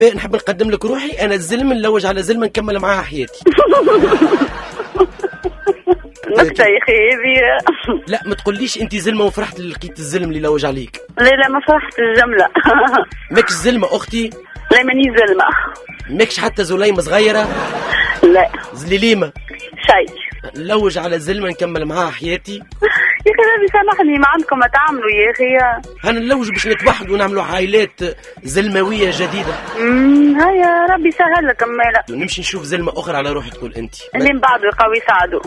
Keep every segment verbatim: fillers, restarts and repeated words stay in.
نحب نقدم لك روحي انا الزلم نلوج على زلمه نكمل معاها حياتي. نكتة يا اخي هذه. لا ما تقوليش انت زلمه وفرحت اللي لقيت الزلم اللي لوج عليك. لا لا ما فرحت الجمله. ماكش زلمه اختي؟ لا ماني زلمه. ماكش حتى زليمه صغيره؟ لا زليليمه شيء. نلوج على زلمه نكمل معاها حياتي. يا اخي ربي سامحني ما عندكم ما تعملوا يا اخي. هانا نلوج باش نتوحدوا ونعملوا عائلات زلمويه جديده. امم هيا ربي سهل لك اماله. نمشي نشوف زلمه اخرى على روحي تقول انت. اللي من بعده يقوي يساعدوا.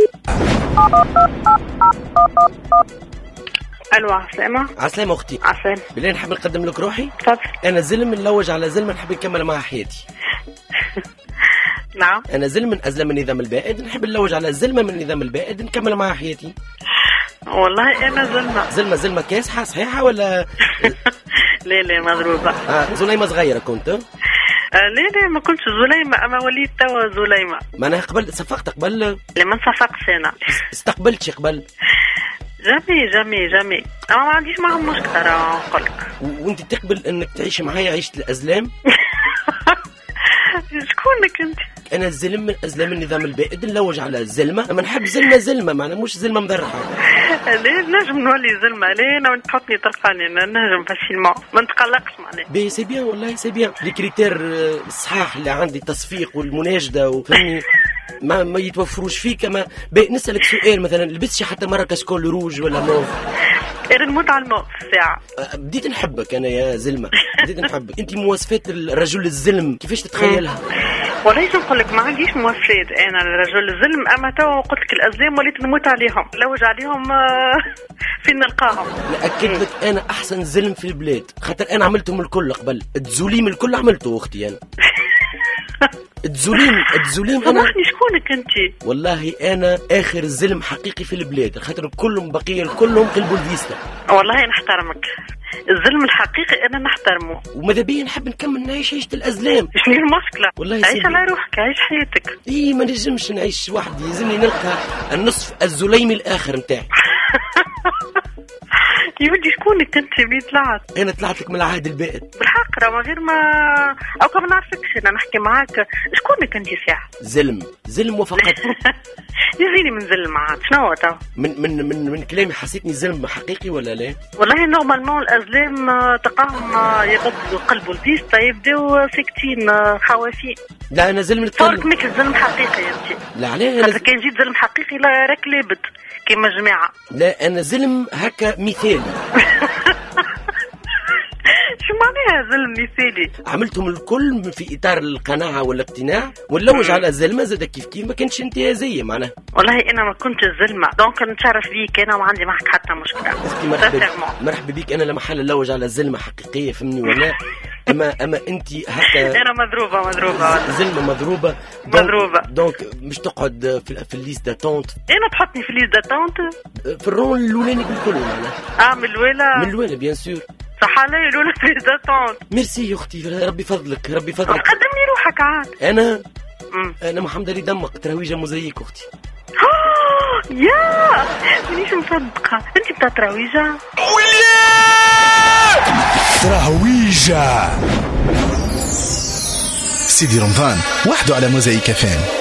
الو عسلامة. عسلامة اختي. عسلامة. بالله نحب نقدم لك روحي. تفضل. انا زلم نلوج على زلمه نحب نكمل معها حياتي. نعم. انا زلم من ازلم النظام البائد نحب نلوج على زلمه من النظام البائد نكمل معها حياتي. والله انا زلمه. زلمه زلمه كاسحه صحيحه ولا؟ لا لا مضروبه. اه زليمه صغيره كنت؟ آه لا لا ما كنتش زليمه اما وليت توا زليمه. معناها قبل صفقت قبل؟ لا ما صفقتش انا. استقبلتش قبل؟ جمي جمي جمي اما ما عنديش معهم مشكله راه نقول لك. وانت تقبل انك تعيشي معايا عيشه الازلام؟ شكونك انت؟ انا الزلم من ازلام النظام البائد نلوج على الزلمه اما نحب زلمه زلمه معنا مش زلمه مذرحه. ليه نجم نولي زلمه؟ ليه انا وانت تحطني تلقاني نجم فاسيلمون ما نتقلقش معناها. بي سي بيان والله سي بيان لي كريتير الصحاح اللي عندي التصفيق والمناجده وفهمني ما ما يتوفروش فيك. اما نسالك سؤال مثلا لبستش حتى مره كاسكول روج ولا موف؟ غير الموت على الموت الساعه. بديت نحبك انا يا زلمه بديت نحبك. انت مواصفات الرجل الزلم كيفاش تتخيلها؟ والله ايش نقول لك ما عنديش مواصفات انا الرجل الزلم اما تو قلت لك الازلام وليت نموت عليهم لوج عليهم فين نلقاهم. ناكد لك انا احسن زلم في البلاد خاطر انا عملتهم الكل قبل. التزوليم الكل عملته اختي انا. التزوليم التزوليم انا. سامحني شكونك انت؟ والله انا اخر زلم حقيقي في البلاد خاطر كلهم بقيه كلهم قلبوا الفيستا. والله نحترمك الظلم الحقيقي انا نحترمه وماذا بيا نحب نكمل نعيش عيشه الازلام. شنو المشكله؟ والله عيش على روحك عيش حياتك. اي ما نجمش نعيش وحدي لازمني نلقى النصف الزليمي الاخر نتاعي. يا ودي شكونك انت اللي طلعت؟ انا طلعت لك من العهد البائد بالحق راه من غير ما او كما نعرفكش انا نحكي معاك. شكونك انت ساعه؟ زلم زلم وفقط. يزيني من زلم عاد شنو هو تو؟ من من من من كلامي حسيتني زلم حقيقي ولا لا؟ والله نورمالمون الازلام تلقاهم يبدلوا قلبوا الفيستا يبداو ساكتين خوافين. لا انا زلم نتكلم. صارك ماك زلم حقيقي انت. لا علاه انا كان جيت زلم حقيقي لا راك لابد كيما الجماعه. لا انا زلم هكا مثالي. شو معناها زلم مثالي؟ عملتهم الكل في اطار القناعه والاقتناع ونلوج على الزلمه زاد كيف كيف ما كانش انتهازيه معناها. والله انا ما كنتش زلمه دونك نتشرف بيك انا وما عندي معك حتى مشكله. مرحبا مرحبا بيك انا لمحل نلوج على الزلمه حقيقيه فهمني ولا اما اما انت هكا. انا مضروبه مضروبه زلمه مضروبه مضروبه دونك مش تقعد في, في الليست داتونت. انا تحطني في الليست داتونت في الرون الاولاني بالكل معناها. اه من الاولى من الاولى بيان سور. صح علي الاولى في الليست داتونت. ميرسي يا اختي ربي فضلك ربي فضلك. قدمني روحك عاد. انا مم. انا محمد علي دمق تراويجه موزايك اختي. يا مانيش مصدقه انت بتاع تراويجه. تراويجه سيدي رمضان وحده على موزايك فان.